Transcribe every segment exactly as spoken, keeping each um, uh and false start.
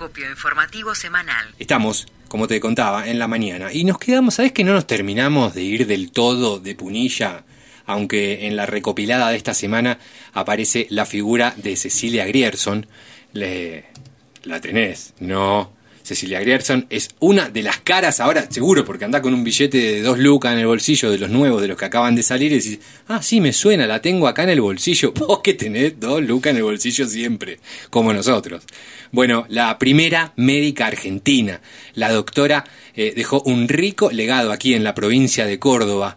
Acopio informativo semanal. Estamos, como te contaba, en la mañana y nos quedamos, ¿sabés que no nos terminamos de ir del todo de Punilla? Aunque en la recopilada de esta semana aparece la figura de Cecilia Grierson. Le... ¿La tenés? No. Cecilia Grierson es una de las caras ahora, seguro, porque anda con un billete de dos lucas en el bolsillo, de los nuevos, de los que acaban de salir, y decís, ah, sí, me suena, la tengo acá en el bolsillo. Vos que tenés dos lucas en el bolsillo siempre, como nosotros. Bueno, la primera médica argentina, la doctora, eh, dejó un rico legado aquí en la provincia de Córdoba.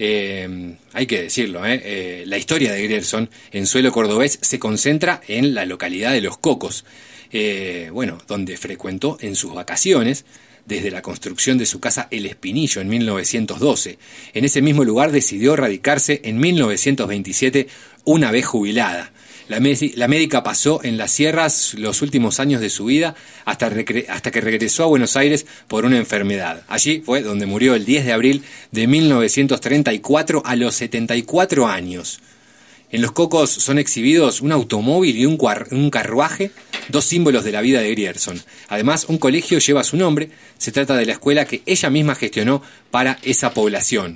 Eh, hay que decirlo, eh, eh, la historia de Grierson en suelo cordobés se concentra en la localidad de Los Cocos. Eh, bueno, donde frecuentó en sus vacaciones desde la construcción de su casa El Espinillo en mil novecientos doce. En ese mismo lugar decidió radicarse en mil novecientos veintisiete una vez jubilada. La, la médica pasó en las sierras los últimos años de su vida hasta, hasta que regresó a Buenos Aires por una enfermedad. Allí fue donde murió el diez de abril de mil novecientos treinta y cuatro a los setenta y cuatro años. En Los Cocos son exhibidos un automóvil y un, cuar- un carruaje, dos símbolos de la vida de Grierson. Además, un colegio lleva su nombre. Se trata de la escuela que ella misma gestionó para esa población.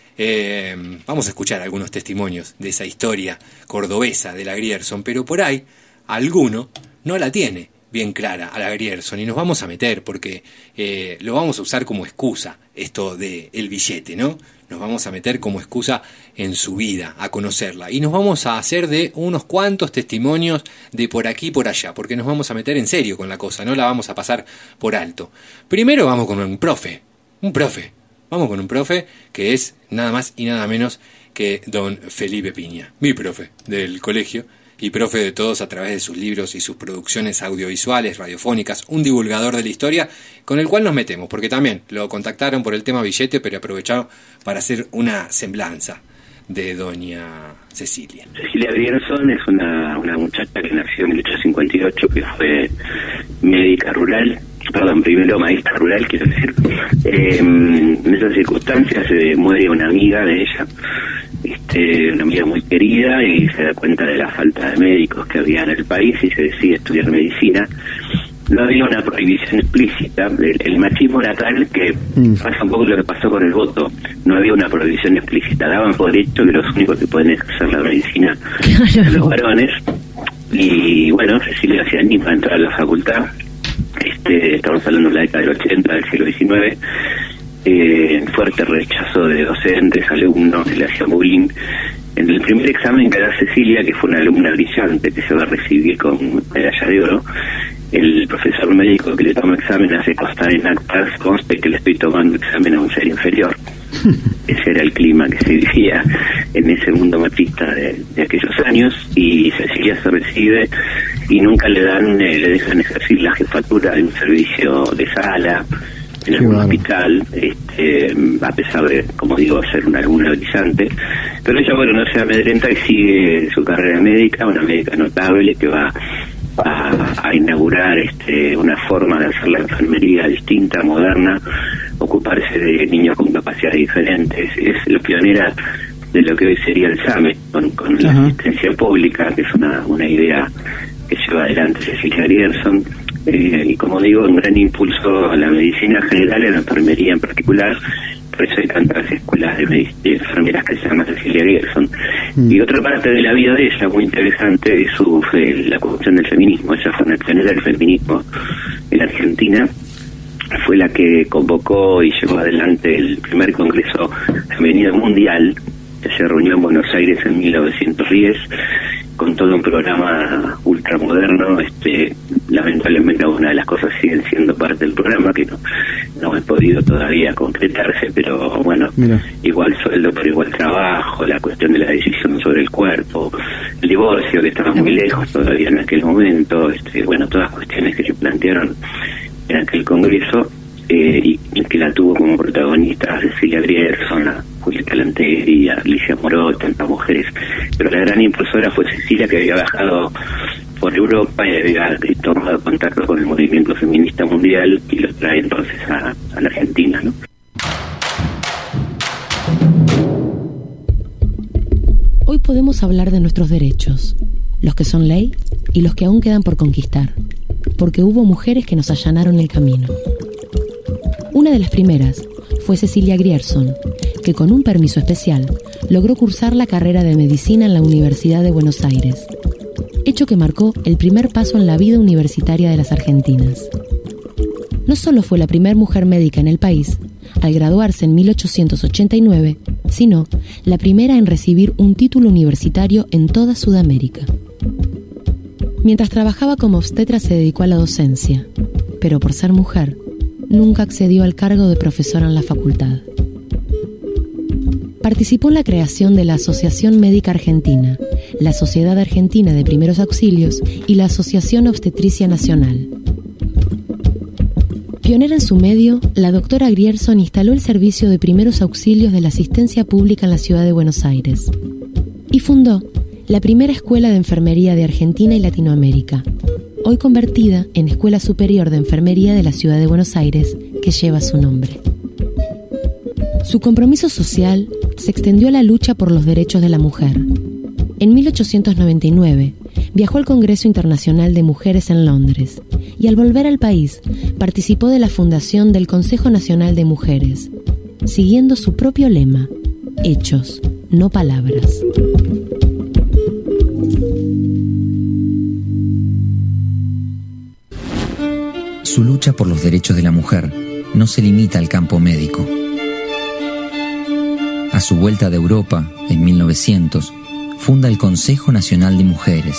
Eh, vamos a escuchar algunos testimonios de esa historia cordobesa de la Grierson, pero por ahí alguno no la tiene bien clara a la Grierson y nos vamos a meter porque eh, lo vamos a usar como excusa, esto de el billete, ¿no? Nos vamos a meter como excusa en su vida, a conocerla. Y nos vamos a hacer de unos cuantos testimonios de por aquí y por allá, porque nos vamos a meter en serio con la cosa, no la vamos a pasar por alto. Primero vamos con un profe, un profe. Vamos con un profe que es nada más y nada menos que don Felipe Piña, mi profe del colegio y profe de todos a través de sus libros y sus producciones audiovisuales, radiofónicas, un divulgador de la historia con el cual nos metemos, porque también lo contactaron por el tema billete, pero aprovecharon para hacer una semblanza de doña Cecilia. Cecilia Grierson es una, una muchacha que nació en mil ochocientos cincuenta y ocho, que fue médica rural, perdón, primero maestra rural, quiero decir. Eh, en esas circunstancias se eh, muere una amiga de ella, este, una amiga muy querida, y se da cuenta de la falta de médicos que había en el país y se decide estudiar medicina. No había una prohibición explícita, el, el machismo era tal que mm. pasa un poco lo que pasó con el voto, no había una prohibición explícita, daban por hecho que los únicos que pueden ejercer la medicina son los varones, y bueno, Cecilia se anima a entrar a la facultad, este, estamos hablando de la década del ochenta, del siglo diecinueve, eh, fuerte rechazo de docentes, alumnos, que le hacían bullying. En el primer examen que da Cecilia, que fue una alumna brillante que se va a recibir con medalla de oro, el profesor médico que le toma examen hace constar en actas, conste que le estoy tomando examen a un ser inferior. Ese era el clima que se vivía en ese mundo machista de, de aquellos años, y Cecilia se recibe y nunca le dan, eh, le dejan ejercer la jefatura de un servicio de sala en algún bueno. hospital, este, a pesar de, como digo, ser una alumna brillante. Pero ella, bueno, no se amedrenta y sigue su carrera médica, una médica notable que va a, a inaugurar este, una forma de hacer la enfermería distinta, moderna, ocuparse de niños con capacidades diferentes. Es la pionera de lo que hoy sería el SAME, con, con uh-huh. la asistencia pública, que es una, una idea que lleva adelante Cecilia Grierson. Eh, y como digo, un gran impulso a la medicina en general y a la enfermería en particular. Por eso hay tantas escuelas de, medic- de enfermeras que se llaman Cecilia Grierson. Mm. Y otra parte de la vida de ella, muy interesante, es su, eh, la cuestión del feminismo. Ella fue una pionera del feminismo en Argentina. Fue la que convocó y llevó adelante el primer Congreso Femenino Mundial, que se reunió en Buenos Aires en mil novecientos diez, con todo un programa ultramoderno. Este, lamentablemente algunas de las cosas siguen siendo parte del programa, que no, no he podido todavía concretarse, pero bueno, Mira. igual sueldo por igual trabajo, la cuestión de la decisión sobre el cuerpo, el divorcio, que estaba muy lejos todavía en aquel momento, este, bueno, todas cuestiones que se plantearon en aquel congreso, eh, y, y que la tuvo como protagonista Cecilia Grierson, a Julieta Lanteri, a Alicia Moró, tantas mujeres, pero la gran impulsora fue Cecilia, que había viajado por Europa y había tomado contacto con el movimiento feminista mundial y lo trae entonces a, a la Argentina, ¿no? Hoy podemos hablar de nuestros derechos, los que son ley y los que aún quedan por conquistar. porque hubo mujeres que nos allanaron el camino. Una de las primeras fue Cecilia Grierson, que con un permiso especial logró cursar la carrera de medicina en la Universidad de Buenos Aires, hecho que marcó el primer paso en la vida universitaria de las argentinas. No solo fue la primera mujer médica en el país, al graduarse en mil ochocientos ochenta y nueve, sino la primera en recibir un título universitario en toda Sudamérica. Mientras trabajaba como obstetra se dedicó a la docencia, pero por ser mujer, nunca accedió al cargo de profesora en la facultad. Participó en la creación de la Asociación Médica Argentina, la Sociedad Argentina de Primeros Auxilios y la Asociación Obstetricia Nacional. Pionera en su medio, la doctora Grierson instaló el servicio de primeros auxilios de la asistencia pública en la ciudad de Buenos Aires y fundó la primera escuela de enfermería de Argentina y Latinoamérica, hoy convertida en Escuela Superior de Enfermería de la ciudad de Buenos Aires, que lleva su nombre. Su compromiso social se extendió a la lucha por los derechos de la mujer. En mil ochocientos noventa y nueve viajó al Congreso Internacional de Mujeres en Londres y al volver al país participó de la fundación del Consejo Nacional de Mujeres, siguiendo su propio lema: hechos, no palabras. Su lucha por los derechos de la mujer no se limita al campo médico. A su vuelta de Europa, en mil novecientos, funda el Consejo Nacional de Mujeres.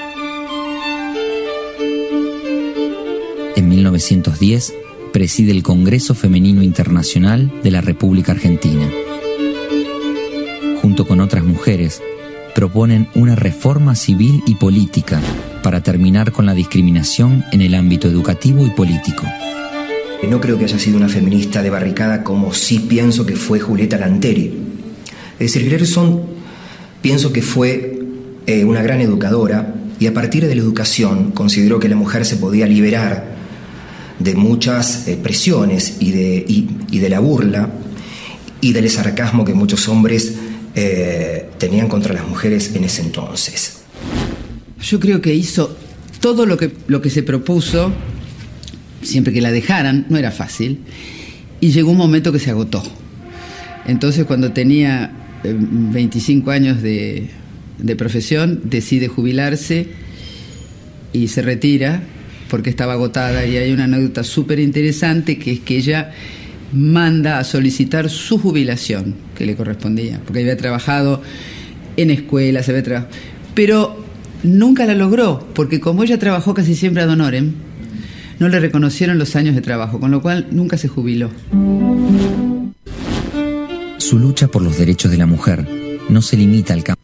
En mil novecientos diez, preside el Congreso Femenino Internacional de la República Argentina. Junto con otras mujeres, proponen una reforma civil y política para terminar con la discriminación en el ámbito educativo y político. No creo que haya sido una feminista de barricada como sí pienso que fue Julieta Lanteri. Es decir, Grierson pienso que fue eh, una gran educadora y a partir de la educación consideró que la mujer se podía liberar de muchas eh, presiones y de, y, y de la burla y del sarcasmo que muchos hombres eh, tenían contra las mujeres en ese entonces. Yo creo que hizo todo lo que, lo que se propuso, siempre que la dejaran, no era fácil, y llegó un momento que se agotó. Entonces, cuando tenía eh, veinticinco años de, de profesión, decide jubilarse y se retira porque estaba agotada. Y hay una anécdota súper interesante, que es que ella manda a solicitar su jubilación, que le correspondía, porque había trabajado en escuelas, había trabajado, pero nunca la logró, porque como ella trabajó casi siempre ad honorem, no le reconocieron los años de trabajo, con lo cual nunca se jubiló. Su lucha por los derechos de la mujer no se limita al campo.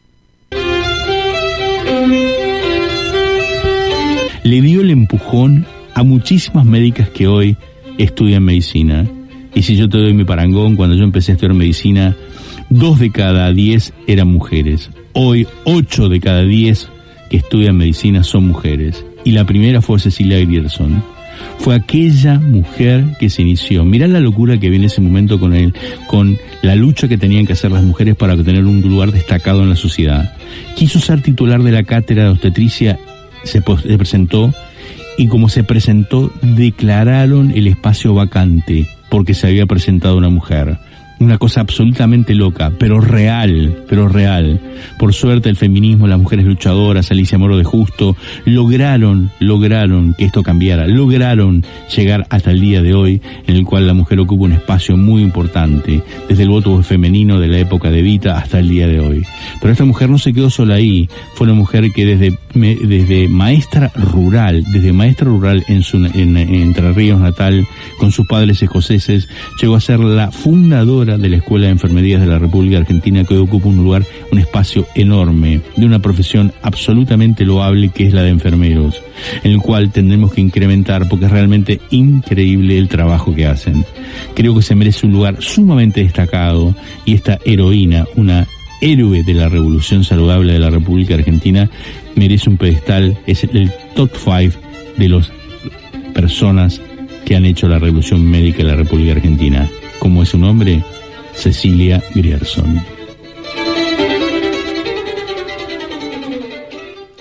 Le dio el empujón a muchísimas médicas que hoy estudian medicina. Y si yo te doy mi parangón, cuando yo empecé a estudiar medicina, dos de cada diez eran mujeres. Hoy, ocho de cada diez que estudian medicina son mujeres. Y la primera fue Cecilia Grierson. Fue aquella mujer que se inició. Mirá la locura que viene en ese momento con él, con la lucha que tenían que hacer las mujeres para obtener un lugar destacado en la sociedad. Quiso ser titular de la cátedra de obstetricia, se, se presentó, y como se presentó, declararon el espacio vacante porque se había presentado una mujer. Una cosa absolutamente loca, pero real, pero real. Por suerte el feminismo, las mujeres luchadoras, Alicia Moro de Justo, lograron, lograron que esto cambiara, lograron llegar hasta el día de hoy, en el cual la mujer ocupa un espacio muy importante, desde el voto femenino de la época de Evita hasta el día de hoy. Pero esta mujer no se quedó sola ahí, fue una mujer que desde, desde maestra rural, desde maestra rural en, su, en, en Entre Ríos natal, con sus padres escoceses, llegó a ser la fundadora de la Escuela de Enfermerías de la República Argentina, que hoy ocupa un lugar, un espacio enorme, de una profesión absolutamente loable que es la de enfermeros, en el cual tendremos que incrementar porque es realmente increíble el trabajo que hacen. Creo que se merece un lugar sumamente destacado, y esta heroína, una héroe de la revolución saludable de la República Argentina, merece un pedestal, es el top five de las personas que han hecho la revolución médica de la República Argentina. ¿Cómo es su nombre? Cecilia Grierson.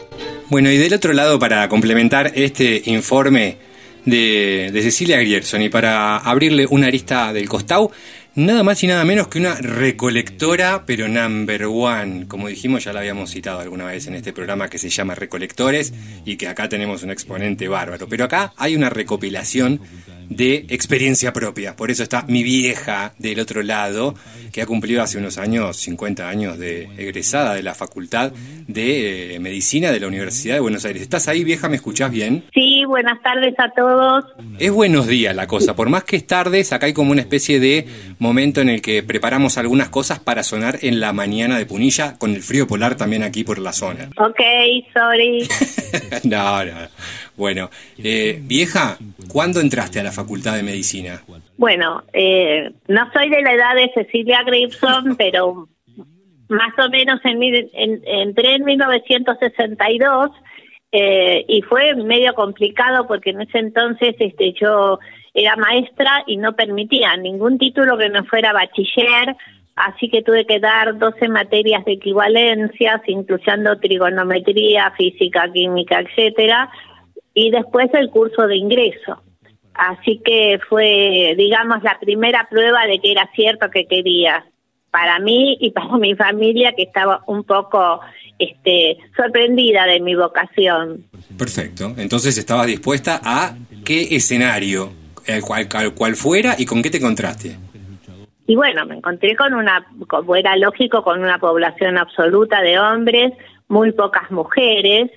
Bueno, y del otro lado, para complementar este informe de, de Cecilia Grierson y para abrirle una arista del costado, nada más y nada menos que una recolectora, pero number one. Como dijimos, ya la habíamos citado alguna vez en este programa, que se llama Recolectores, y que acá tenemos un exponente bárbaro. Pero acá hay una recopilación de experiencia propia. Por eso está mi vieja del otro lado, que ha cumplido hace unos años, cincuenta años, de egresada de la Facultad de eh, Medicina de la Universidad de Buenos Aires. ¿Estás ahí, vieja? ¿Me escuchás bien? Sí, buenas tardes a todos. Es buenos días la cosa. Por más que es tardes, acá hay como una especie de momento en el que preparamos algunas cosas para sonar en la mañana de Punilla, con el frío polar también aquí por la zona. Ok, sorry. no, no. Bueno, eh, vieja, ¿cuándo entraste a la Facultad de Medicina? Bueno, eh, no soy de la edad de Cecilia Grierson, pero más o menos en, en, entré en mil novecientos sesenta y dos eh, y fue medio complicado porque en ese entonces este, yo era maestra y no permitía ningún título que no fuera bachiller, así que tuve que dar doce materias de equivalencias, incluyendo trigonometría, física, química, etcétera, y después el curso de ingreso. Así que fue, digamos, la primera prueba de que era cierto que quería, para mí y para mi familia, que estaba un poco este, sorprendida de mi vocación. Perfecto. Entonces estabas dispuesta a qué escenario, el cual, el cual fuera, y con qué te encontraste. Y bueno, me encontré con una, como era lógico, con una población absoluta de hombres, muy pocas mujeres,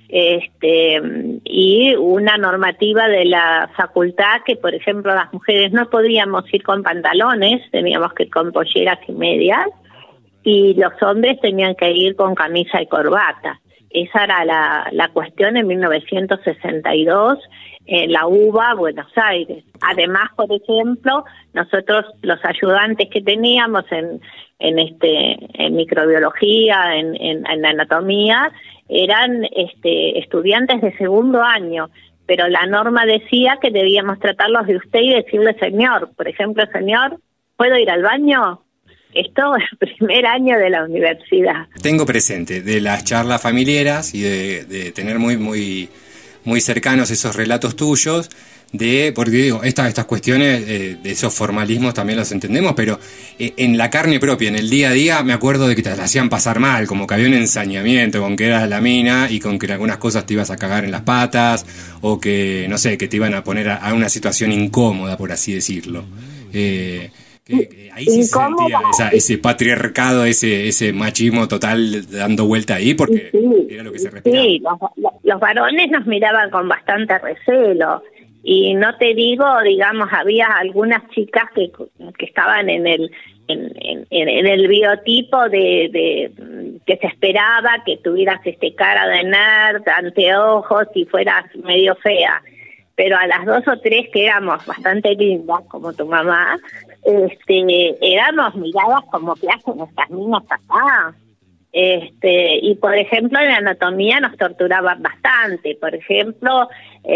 este y una normativa de la facultad que, por ejemplo, las mujeres no podíamos ir con pantalones, teníamos que ir con polleras y medias, y los hombres tenían que ir con camisa y corbata. Esa era la, la cuestión en mil novecientos sesenta y dos en la U B A, Buenos Aires. Además, por ejemplo, nosotros los ayudantes que teníamos en en este en microbiología, en, en, en anatomía, eran este, estudiantes de segundo año, pero la norma decía que debíamos tratarlos de usted y decirle señor. Por ejemplo, señor, ¿puedo ir al baño? Esto es el primer año de la universidad. Tengo presente de las charlas familiares y de, de tener muy muy muy cercanos esos relatos tuyos, de, porque digo, esta, estas cuestiones eh, de esos formalismos también los entendemos, pero eh, en la carne propia, en el día a día, me acuerdo de que te la hacían pasar mal, como que había un ensañamiento con que eras la mina y con que en algunas cosas te ibas a cagar en las patas, o que, no sé, que te iban a poner a, a una situación incómoda, por así decirlo. Eh, que, que ahí sí se sentía esa, ese patriarcado, ese ese machismo total dando vuelta ahí, porque sí, era lo que se respiraba. Sí, los, los varones nos miraban con bastante recelo. Y no te digo, digamos, había algunas chicas que, que estaban en el en, en, en el biotipo de, de que se esperaba que tuvieras este cara de nerd, anteojos y fueras medio fea. Pero a las dos o tres que éramos bastante lindas, como tu mamá, este, éramos miradas como que hacen estas niñas acá. Este, y por ejemplo, en anatomía nos torturaban bastante. Por ejemplo,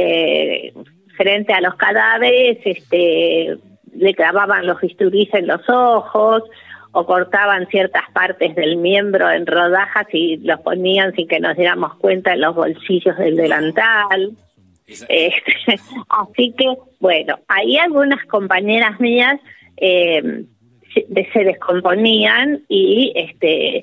eh, frente a los cadáveres, este, le clavaban los bisturís en los ojos, o cortaban ciertas partes del miembro en rodajas y los ponían sin que nos diéramos cuenta en los bolsillos del delantal. Este, así que, bueno, ahí algunas compañeras mías eh, se, se descomponían y este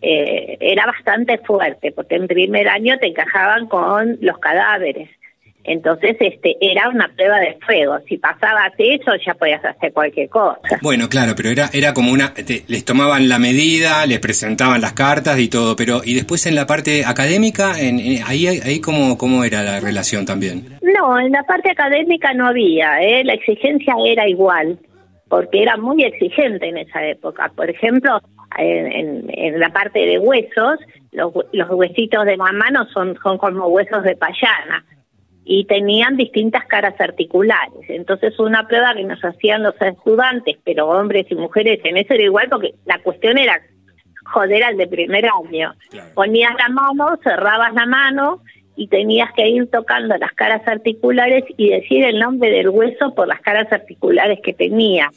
eh, era bastante fuerte, porque en primer año te encajaban con los cadáveres. Entonces, este, era una prueba de fuego. Si pasabas eso, ya podías hacer cualquier cosa. Bueno, claro, pero era era como una... Te, les tomaban la medida, les presentaban las cartas y todo, pero... ¿Y después en la parte académica, en, en, ahí, ahí cómo, cómo era la relación también? No, en la parte académica no había, ¿eh? La exigencia era igual, porque era muy exigente en esa época. Por ejemplo, en, en, en la parte de huesos, los, los huesitos de la mano son, son como huesos de payana, y tenían distintas caras articulares. Entonces, una prueba que nos hacían los estudiantes, pero hombres y mujeres, en eso era igual, porque la cuestión era joder al de primer año. Claro. Ponías la mano, cerrabas la mano, y tenías que ir tocando las caras articulares y decir el nombre del hueso por las caras articulares que tenía.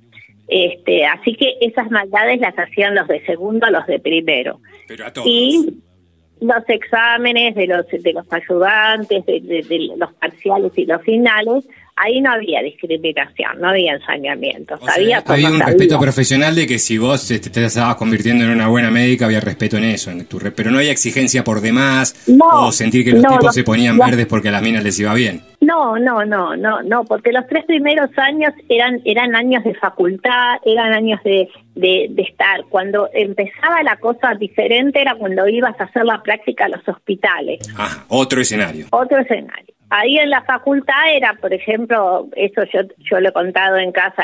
Este, así que esas maldades las hacían los de segundo a los de primero. Pero a todos. Y los exámenes de los de los ayudantes, de, de, de los parciales y los finales, ahí no había discriminación, no había ensañamiento. O sea, había había un sabía. respeto profesional de que si vos te, te estabas convirtiendo en una buena médica, había respeto en eso, en tu re, pero no había exigencia por demás, no, o sentir que los no, tipos no, se ponían no. verdes porque a las minas les iba bien. No, no, no, no, no, porque los tres primeros años eran eran años de facultad, eran años de, de, de estar. Cuando empezaba la cosa diferente era cuando ibas a hacer la práctica a los hospitales. Ah, otro escenario. Otro escenario. Ahí en la facultad era, por ejemplo, eso yo yo lo he contado en casa,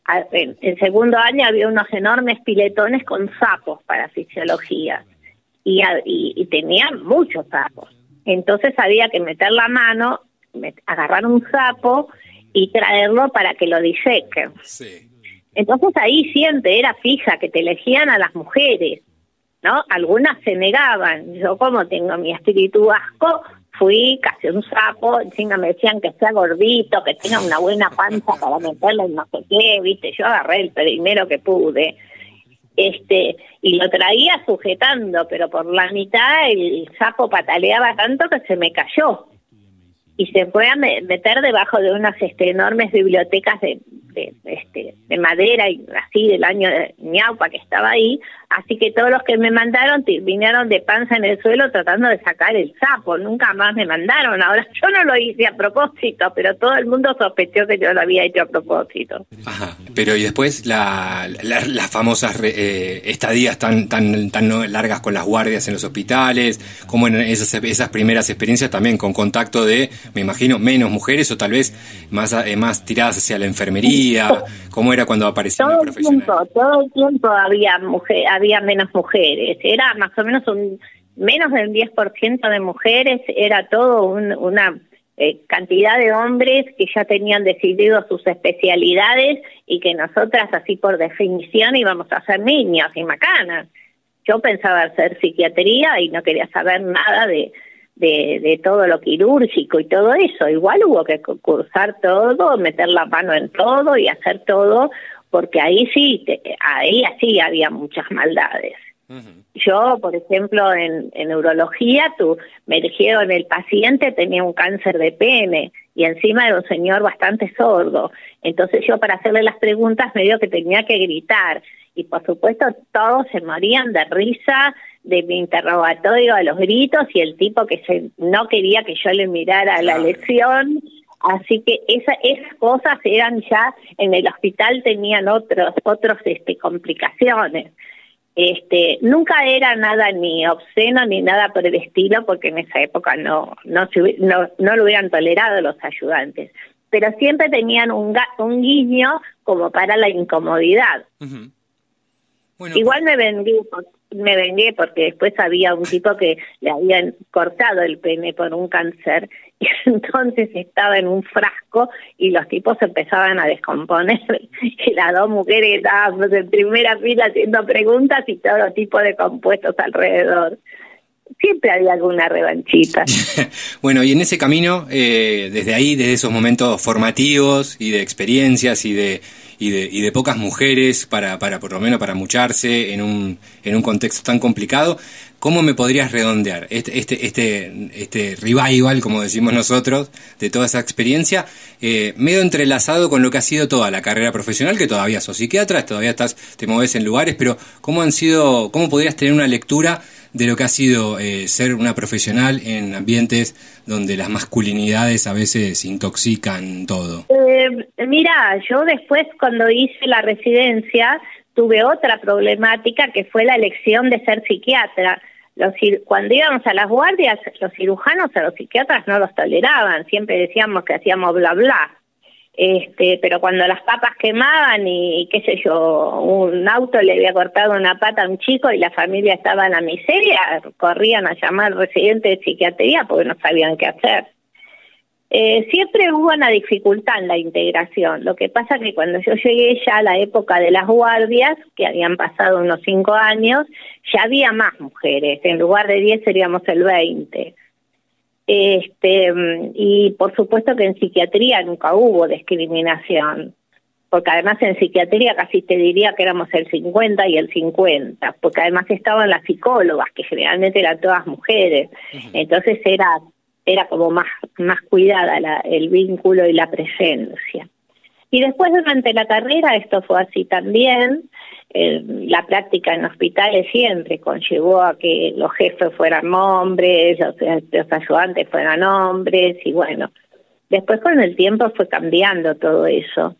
en el segundo año había unos enormes piletones con sapos para fisiología y, y, y tenían muchos sapos. Entonces había que meter la mano, agarrar un sapo y traerlo para que lo disequen. Sí. Entonces ahí siempre era fija que te elegían a las mujeres, ¿no? Algunas se negaban. Yo, como tengo mi espíritu vasco, fui casi un sapo. Encima me decían que sea gordito, que tenga una buena panza para meterle en no sé qué, ¿viste? Yo agarré el primero que pude. Este, y lo traía sujetando, pero por la mitad el sapo pataleaba tanto que se me cayó. Y se fue a me, meter debajo de unas este, enormes bibliotecas de, de, este, de madera y así del año de ñaupa que estaba ahí. Así que todos los que me mandaron vinieron de panza en el suelo tratando de sacar el sapo. Nunca más me mandaron. Ahora, yo no lo hice a propósito, pero todo el mundo sospechó que yo lo había hecho a propósito. Ajá. Pero y después la, la, las famosas eh, estadías tan tan tan largas con las guardias en los hospitales, como en esas esas primeras experiencias también con contacto de, me imagino, menos mujeres o tal vez más eh, más tiradas hacia la enfermería. ¿Cómo era cuando aparecía todo una profesional? Tiempo, todo el tiempo había mujer, había menos mujeres. Era más o menos un menos del diez por ciento de mujeres. Era todo un, una eh, cantidad de hombres que ya tenían decidido sus especialidades y que nosotras, así por definición, íbamos a ser niñas y macanas. Yo pensaba hacer psiquiatría y no quería saber nada de De, de todo lo quirúrgico y todo eso. Igual hubo que cursar todo, meter la mano en todo y hacer todo, porque ahí sí, te, ahí sí había muchas maldades. Uh-huh. Yo, por ejemplo, en, en neurología, tú, me dijeron el paciente tenía un cáncer de pene y encima era un señor bastante sordo. Entonces yo, para hacerle las preguntas, me dio que tenía que gritar. Y por supuesto todos se morían de risa de mi interrogatorio a los gritos y el tipo que se, no quería que yo le mirara la lección. Así que esa, esas cosas eran ya, en el hospital tenían otros otros este, complicaciones. Este, nunca era nada ni obsceno ni nada por el estilo, porque en esa época no no, no, no lo hubieran tolerado los ayudantes. Pero siempre tenían un, un guiño como para la incomodidad. Uh-huh. Bueno, igual me vengué, me vengué porque después había un tipo que le habían cortado el pene por un cáncer y entonces estaba en un frasco y los tipos empezaban a descomponer y las dos mujeres estábamos en primera fila haciendo preguntas y todo tipo de compuestos alrededor. Siempre había alguna revanchita. Bueno, y en ese camino, eh, desde ahí, desde esos momentos formativos y de experiencias y de y de y de pocas mujeres para para por lo menos para mucharse en un en un contexto tan complicado, ¿cómo me podrías redondear este este este este revival, como decimos nosotros, de toda esa experiencia, eh, medio entrelazado con lo que ha sido toda la carrera profesional, que todavía sos psiquiatra, todavía estás te mueves en lugares, pero cómo han sido, cómo podrías tener una lectura de lo que ha sido eh, ser una profesional en ambientes donde las masculinidades a veces intoxican todo? Eh, mira, yo después, cuando hice la residencia, tuve otra problemática que fue la elección de ser psiquiatra. Los, cuando íbamos a las guardias, los cirujanos a los psiquiatras no los toleraban, siempre decíamos que hacíamos bla bla. Este, pero cuando las papas quemaban y qué sé yo, un auto le había cortado una pata a un chico y la familia estaba en la miseria, corrían a llamar al residente de psiquiatría porque no sabían qué hacer. Eh, siempre hubo una dificultad en la integración. Lo que pasa que cuando yo llegué ya a la época de las guardias, que habían pasado unos cinco años, ya había más mujeres. En lugar de diez seríamos el veinte. Este, y por supuesto que en psiquiatría nunca hubo discriminación. porque además en psiquiatría casi te diría que éramos el cincuenta y el cincuenta, porque además estaban las psicólogas, que generalmente eran todas mujeres, uh-huh. Entonces era era como más, más cuidada la, el vínculo y la presencia. Y después durante la carrera esto fue así también. Eh, la práctica en hospitales siempre conllevó a que los jefes fueran hombres, los, los ayudantes fueran hombres, y bueno, después con el tiempo fue cambiando todo eso.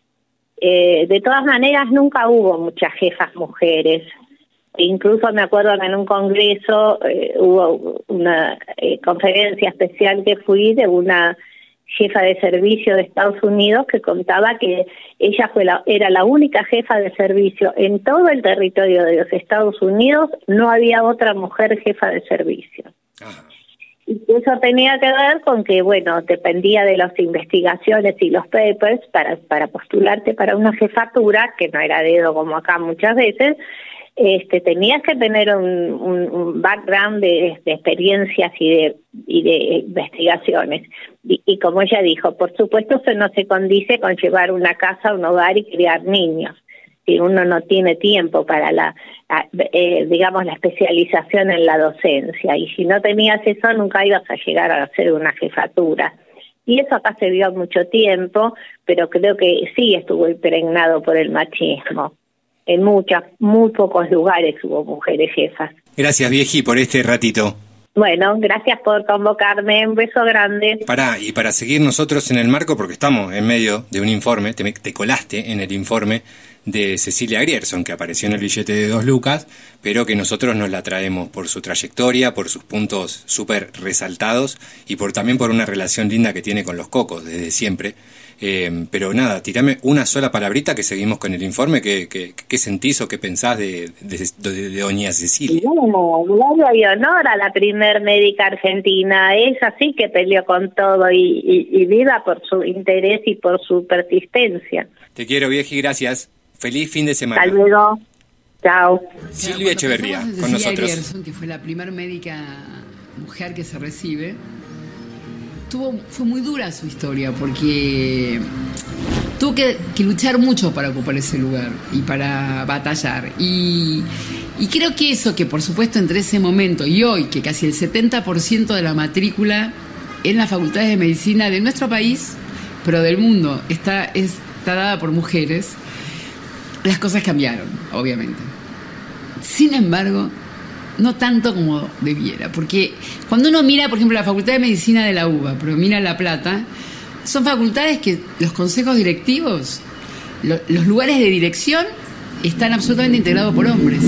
Eh, de todas maneras nunca hubo muchas jefas mujeres. Incluso me acuerdo que en un congreso eh, hubo una eh, conferencia especial que fui de una jefa de servicio de Estados Unidos que contaba que ella fue la, era la única jefa de servicio en todo el territorio de los Estados Unidos, no había otra mujer jefa de servicio. Ajá. Y eso tenía que ver con que, bueno, dependía de las investigaciones y los papers para, para postularte para una jefatura, que no era dedo como acá muchas veces. Este, tenías que tener un, un, un background de, de experiencias y de, y de investigaciones. Y, y como ella dijo, por supuesto eso no se condice con llevar una casa, un hogar y criar niños. Si uno no tiene tiempo para la, la eh, digamos, la especialización en la docencia. Y si no tenías eso, nunca ibas a llegar a hacer una jefatura. Y eso acá se vio mucho tiempo, pero creo que sí estuvo impregnado por el machismo. En muchas, muy pocos lugares hubo mujeres jefas. Gracias, Vieji, por este ratito. Bueno, gracias por convocarme. Un beso grande. Pará, y para seguir nosotros en el marco, porque estamos en medio de un informe, te, te colaste en el informe de Cecilia Grierson, que apareció en el billete de dos lucas, pero que nosotros nos la traemos por su trayectoria, por sus puntos súper resaltados y por también por una relación linda que tiene con los cocos desde siempre. Eh, pero nada, tirame una sola palabrita que seguimos con el informe. ¿Qué, qué, qué sentís o qué pensás de, de, de, de doña Cecilia? Bueno, gloria y honor a la primer médica argentina. Ella sí que peleó con todo y, y, y viva por su interés y por su persistencia. Te quiero, Vieji, gracias. Feliz fin de semana. Hasta luego. Chao. Silvia Echeverría, con nosotros. Grierson, que fue la primer médica mujer que se recibe. Tuvo, fue muy dura su historia porque tuvo que, que luchar mucho para ocupar ese lugar y para batallar. Y, y creo que eso, que por supuesto entre ese momento y hoy, que casi el setenta por ciento de la matrícula en las facultades de medicina de nuestro país, pero del mundo, está, está dada por mujeres, las cosas cambiaron, obviamente. Sin embargo, no tanto como debiera, porque cuando uno mira, por ejemplo, la Facultad de Medicina de la UBA, pero mira La Plata, son facultades que los consejos directivos, lo, los lugares de dirección, están absolutamente integrados por hombres.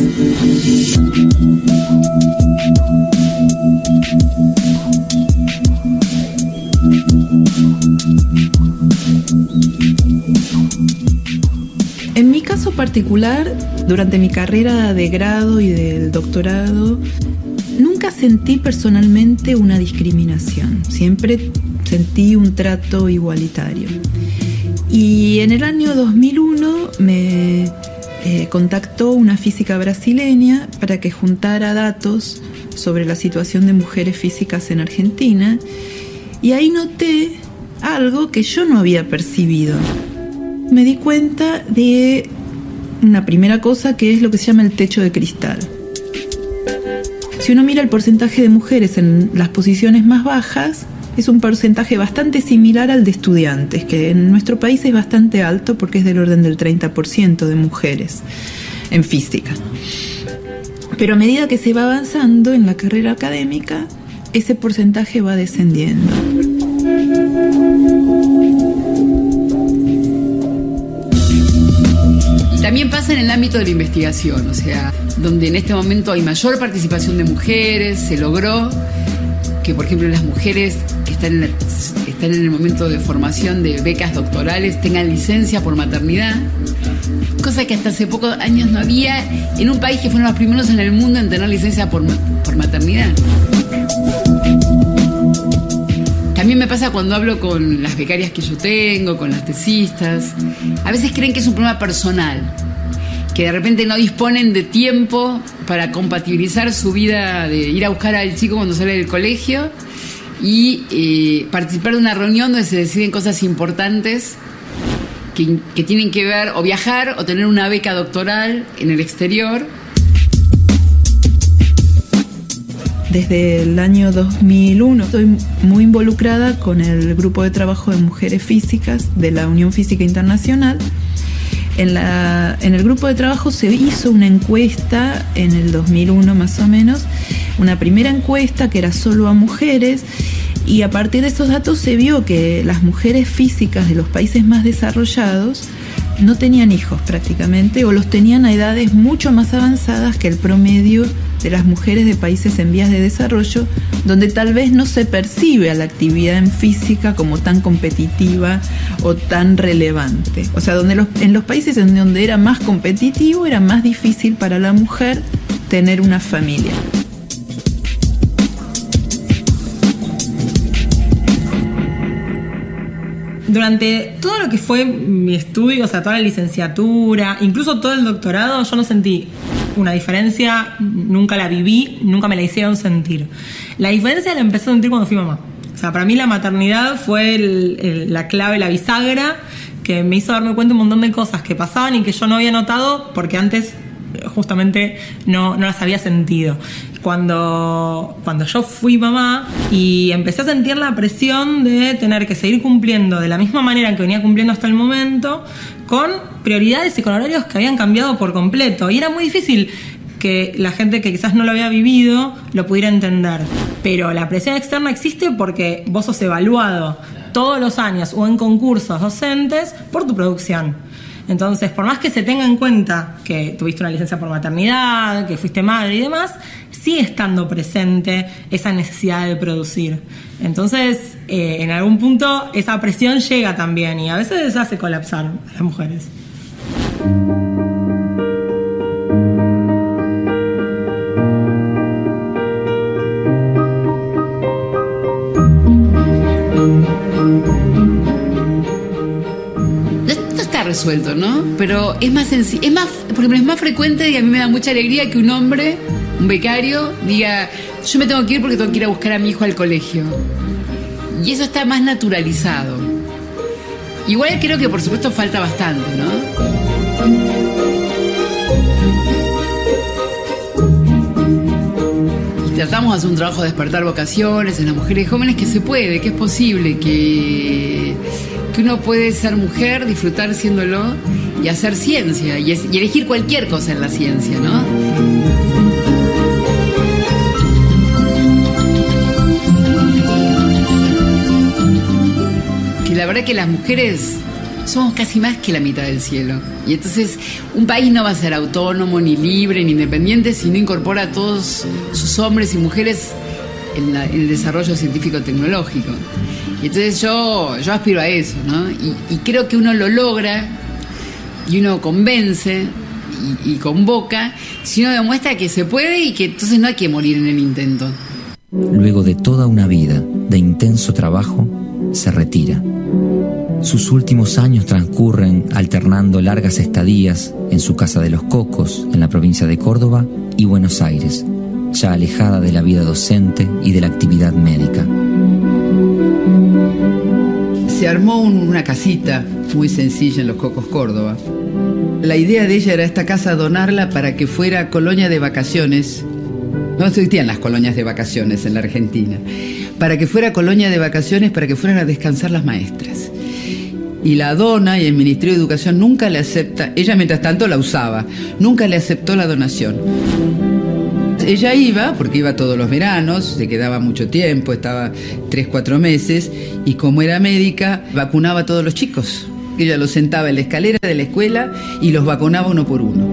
En mi caso particular, durante mi carrera de grado y del doctorado, nunca sentí personalmente una discriminación. Siempre sentí un trato igualitario. Y en el año dos mil uno me eh, contactó una física brasileña para que juntara datos sobre la situación de mujeres físicas en Argentina. Y ahí noté algo que yo no había percibido. Me di cuenta de una primera cosa que es lo que se llama el techo de cristal. Si uno mira el porcentaje de mujeres en las posiciones más bajas, es un porcentaje bastante similar al de estudiantes, que en nuestro país es bastante alto porque es del orden del treinta por ciento de mujeres en física. Pero a medida que se va avanzando en la carrera académica, ese porcentaje va descendiendo. También pasa en el ámbito de la investigación, o sea, donde en este momento hay mayor participación de mujeres, se logró que, por ejemplo, las mujeres que están en, la, están en el momento de formación de becas doctorales tengan licencia por maternidad, cosa que hasta hace pocos años no había en un país que fueron los primeros en el mundo en tener licencia por, por maternidad. También me pasa cuando hablo con las becarias que yo tengo, con las tesistas. A veces creen que es un problema personal, que de repente no disponen de tiempo para compatibilizar su vida de ir a buscar al chico cuando sale del colegio y eh, participar de una reunión donde se deciden cosas importantes que, que tienen que ver o viajar o tener una beca doctoral en el exterior. Desde el año dos mil uno estoy muy involucrada con el grupo de trabajo de mujeres físicas de la Unión Física Internacional. En, la, en el grupo de trabajo se hizo una encuesta en el dos mil uno más o menos, una primera encuesta que era solo a mujeres, y a partir de esos datos se vio que las mujeres físicas de los países más desarrollados no tenían hijos prácticamente, o los tenían a edades mucho más avanzadas que el promedio de las mujeres de países en vías de desarrollo, donde tal vez no se percibe a la actividad en física como tan competitiva o tan relevante. O sea, donde los, en los países en donde era más competitivo, era más difícil para la mujer tener una familia. Durante todo lo que fue mi estudio, o sea, toda la licenciatura, incluso todo el doctorado, yo no sentí una diferencia, nunca la viví, nunca me la hicieron sentir. La diferencia la empecé a sentir cuando fui mamá. O sea, para mí la maternidad fue el, el, la clave, la bisagra, que me hizo darme cuenta de un montón de cosas que pasaban y que yo no había notado porque antes justamente no, no las había sentido. Cuando, cuando yo fui mamá y empecé a sentir la presión de tener que seguir cumpliendo de la misma manera en que venía cumpliendo hasta el momento, con prioridades y con horarios que habían cambiado por completo, y era muy difícil que la gente que quizás no lo había vivido lo pudiera entender. Pero la presión externa existe porque vos sos evaluado todos los años o en concursos docentes por tu producción. Entonces, por más que se tenga en cuenta que tuviste una licencia por maternidad, que fuiste madre y demás, sigue estando presente esa necesidad de producir. Entonces, eh, en algún punto esa presión llega también y a veces hace colapsar a las mujeres. Resuelto, ¿no? Pero es más sencillo, es más, por ejemplo, es más frecuente y a mí me da mucha alegría que un hombre, un becario, diga, yo me tengo que ir porque tengo que ir a buscar a mi hijo al colegio. Y eso está más naturalizado. Igual creo que por supuesto falta bastante, ¿no? Y tratamos de hacer un trabajo de despertar vocaciones en las mujeres jóvenes, que se puede, que es posible, que que uno puede ser mujer, disfrutar siéndolo y hacer ciencia y, es, y elegir cualquier cosa en la ciencia, ¿no? Que la verdad que las mujeres somos casi más que la mitad del cielo, y entonces un país no va a ser autónomo, ni libre, ni independiente si no incorpora a todos sus hombres y mujeres en, la, en el desarrollo científico-tecnológico. Y entonces yo, yo aspiro a eso, ¿no? Y, y creo que uno lo logra y uno convence y, y convoca si uno demuestra que se puede y que entonces no hay que morir en el intento. Luego de toda una vida de intenso trabajo, se retira. Sus últimos años transcurren alternando largas estadías en su casa de Los Cocos, en la provincia de Córdoba, y Buenos Aires, ya alejada de la vida docente y de la actividad médica. Se armó un, una casita muy sencilla en Los Cocos, Córdoba. La idea de ella era esta casa donarla para que fuera colonia de vacaciones. No existían las colonias de vacaciones en la Argentina. Para que fuera colonia de vacaciones, para que fueran a descansar las maestras. Y la dona y el Ministerio de Educación nunca le acepta, ella mientras tanto la usaba, nunca le aceptó la donación. Ella iba, porque iba todos los veranos, se quedaba mucho tiempo, estaba tres, cuatro meses, y como era médica, vacunaba a todos los chicos. Ella los sentaba en la escalera de la escuela y los vacunaba uno por uno.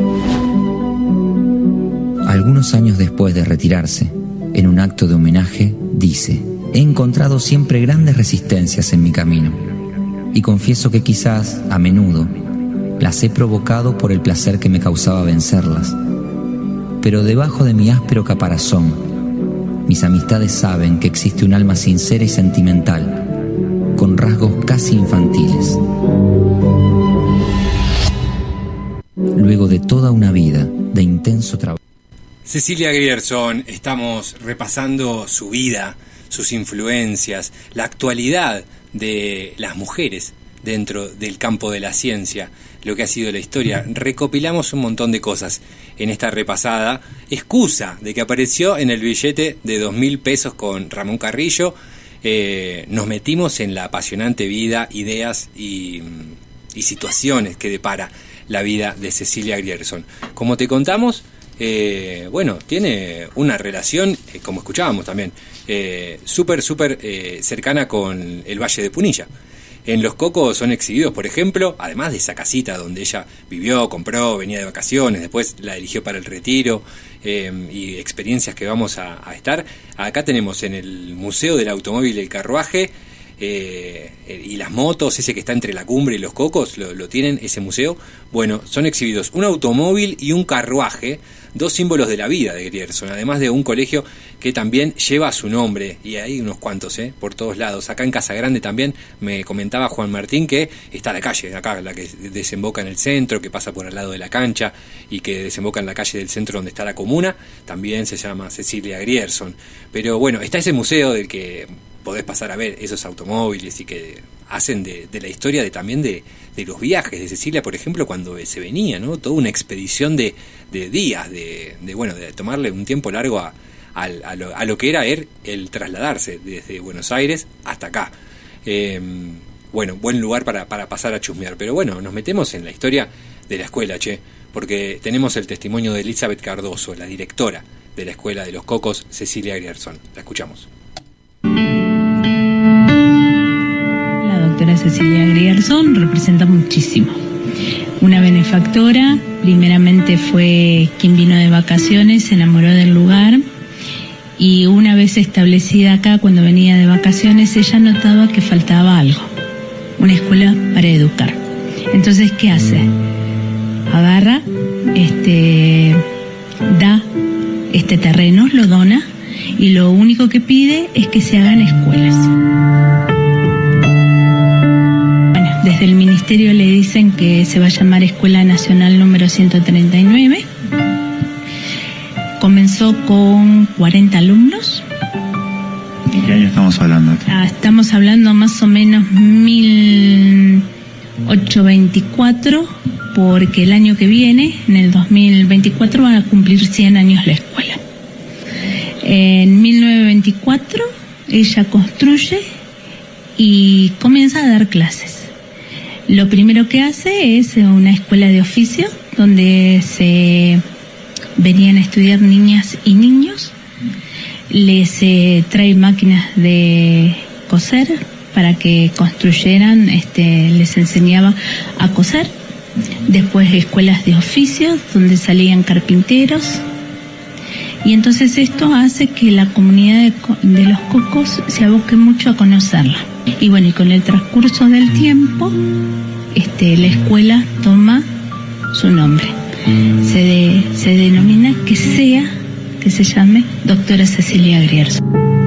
Algunos años después de retirarse, en un acto de homenaje, dice: he encontrado siempre grandes resistencias en mi camino, y confieso que quizás, a menudo, las he provocado por el placer que me causaba vencerlas. Pero debajo de mi áspero caparazón, mis amistades saben que existe un alma sincera y sentimental, con rasgos casi infantiles. Luego de toda una vida de intenso trabajo. Cecilia Grierson, estamos repasando su vida, sus influencias, la actualidad de las mujeres dentro del campo de la ciencia, lo que ha sido la historia. Recopilamos un montón de cosas en esta repasada, excusa de que apareció en el billete de dos mil pesos con Ramón Carrillo. Eh, nos metimos en la apasionante vida, ideas y, y situaciones que depara la vida de Cecilia Grierson. Como te contamos, eh, bueno, tiene una relación, eh, como escuchábamos también, eh, súper, súper eh, cercana con el Valle de Punilla. En Los Cocos son exhibidos, por ejemplo, además de esa casita donde ella vivió, compró, venía de vacaciones, después la eligió para el retiro, eh, y experiencias que vamos a, a estar. Acá tenemos en el Museo del Automóvil y el Carruaje, eh, y las motos, ese que está entre la Cumbre y Los Cocos, lo, lo tienen, ese museo. Bueno, son exhibidos un automóvil y un carruaje, dos símbolos de la vida de Grierson, además de un colegio que también lleva su nombre, y hay unos cuantos, ¿eh? por todos lados. Acá en Casa Grande también me comentaba Juan Martín que está la calle, acá la que desemboca en el centro, que pasa por al lado de la cancha y que desemboca en la calle del centro donde está la comuna, también se llama Cecilia Grierson. Pero bueno, está ese museo del que podés pasar a ver esos automóviles y que hacen de, de la historia de también de, de los viajes de Cecilia, por ejemplo, cuando se venía, ¿no? Toda una expedición de, de días, de, de bueno, de tomarle un tiempo largo a, a, a, lo, a lo que era el, el trasladarse desde Buenos Aires hasta acá. Eh, bueno, buen lugar para, para pasar a chusmear. Pero bueno, nos metemos en la historia de la escuela, che, porque tenemos el testimonio de Elizabeth Cardoso, la directora de la Escuela de Los Cocos, Cecilia Grierson. La escuchamos. La doctora Cecilia Grierson representa muchísimo. Una benefactora, primeramente fue quien vino de vacaciones, se enamoró del lugar, y una vez establecida acá, cuando venía de vacaciones, ella notaba que faltaba algo, una escuela para educar. Entonces, ¿qué hace? Agarra, este, da este terreno, lo dona, y lo único que pide es que se hagan escuelas. Bueno, desde el ministerio le dicen que se va a llamar Escuela Nacional número ciento treinta y nueve. Comenzó con cuarenta alumnos. ¿De qué año estamos hablando? Ah, estamos hablando más o menos mil ochocientos veinticuatro, porque el año que viene, en el dos mil veinticuatro, van a cumplir cien años la escuela. En mil novecientos veinticuatro ella construye y comienza a dar clases. Lo primero que hace es una escuela de oficio donde se venían a estudiar niñas y niños. Les eh, trae máquinas de coser para que construyeran, este, les enseñaba a coser. Después escuelas de oficio donde salían carpinteros. Y entonces esto hace que la comunidad de, de Los Cocos se aboque mucho a conocerla. Y bueno, y con el transcurso del tiempo, este, la escuela toma su nombre. Se, de, se denomina que sea, que se llame doctora Cecilia Grierson.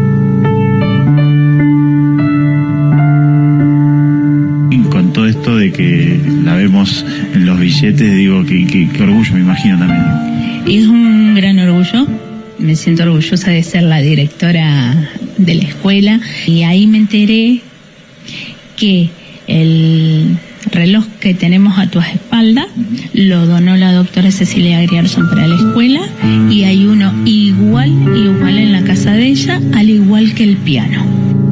Con todo esto de que la vemos en los billetes, digo, que, que, que orgullo, me imagino también. Es un gran orgullo, me siento orgullosa de ser la directora de la escuela, y ahí me enteré que el reloj que tenemos a tu espalda lo donó la doctora Cecilia Grierson para la escuela, y hay uno igual, igual en la casa de ella, al igual que el piano.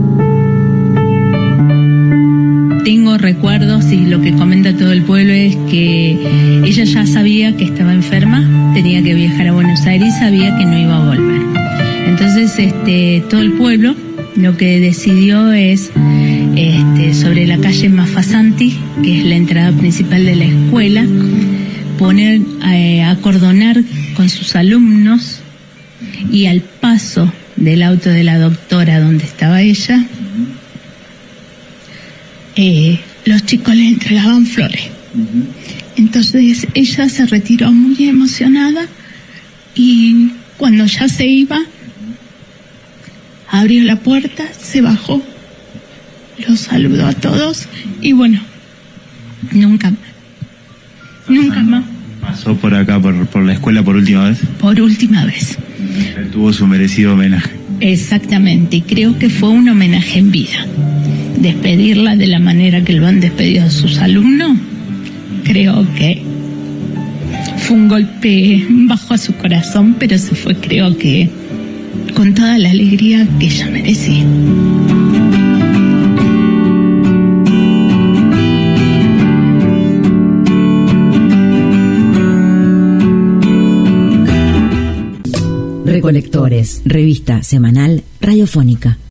Tengo recuerdos, y lo que comenta todo el pueblo es que ella ya sabía que estaba enferma, tenía que viajar a Buenos Aires y sabía que no iba a volver. Entonces, este, todo el pueblo lo que decidió es, este, sobre la calle Mafasanti, que es la entrada principal de la escuela, poner, eh, acordonar con sus alumnos, y al paso del auto de la doctora donde estaba ella, Eh, los chicos le entregaban flores. Uh-huh. Entonces ella se retiró muy emocionada, y cuando ya se iba, abrió la puerta, se bajó, los saludó a todos, y bueno, nunca más, nunca más. ¿Pasó por acá, por, por la escuela por última vez? Por última vez. Tuvo su merecido homenaje. Exactamente, y creo que fue un homenaje en vida. despedirla de la manera que lo han despedido a sus alumnos, creo que fue un golpe bajo a su corazón, pero se fue, creo que, con toda la alegría que ella merecía. Recolectores, revista semanal radiofónica.